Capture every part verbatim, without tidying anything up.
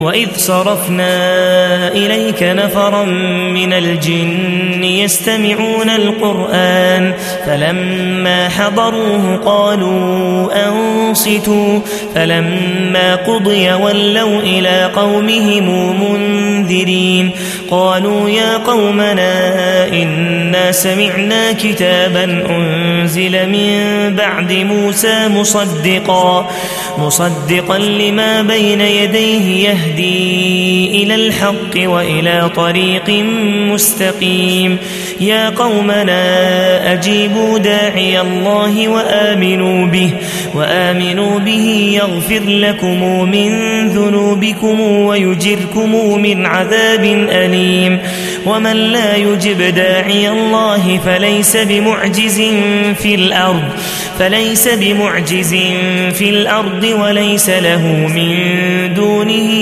وإذ صرفنا إليك نفرا من الجن يستمعون القرآن فلما حضروه قالوا أنصتوا فلما قضي ولوا إلى قومهم منذرين قالوا يا قومنا إنا سمعنا كتابا أنزل من بعد موسى مصدقا مصدقا لما بين يديه يهدي إلى الحق وإلى طريق مستقيم يا قومنا أجيبوا داعي الله وآمنوا به وآمنوا به يغفر لكم من ذنوبكم ويجركم من عذاب أليم ومن لا يجب داعي الله فليس بمعجز في الأرض فليس بمعجز في الأرض وليس له من دونه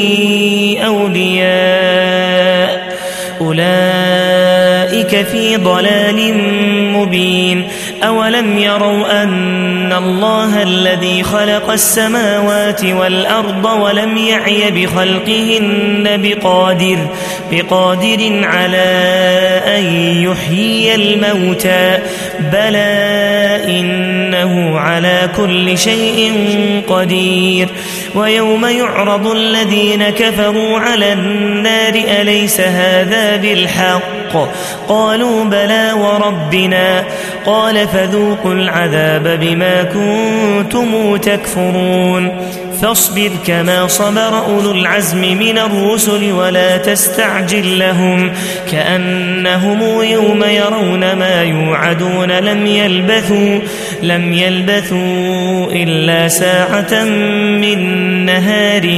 أولياء أولئك في ضلال مبين أولم يروا أن الله الذي خلق السماوات والأرض ولم يعي بخلقهن بقادر بقادر على أن يحيي الموتى بلى إنه على كل شيء قدير ويوم يعرض الذين كفروا على النار أليس هذا بالحق قالوا بلى وربنا قال فذوقوا العذاب بما كنتم تكفرون فاصبر كما صبر أولو العزم من الرسل ولا تستعجل لهم كأنهم يوم يرون ما يوعدون لم يلبثوا لم يلبثوا إلا ساعة من نهار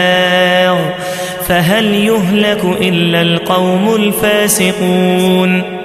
بلاغ فهل يهلك إلا القوم الفاسقون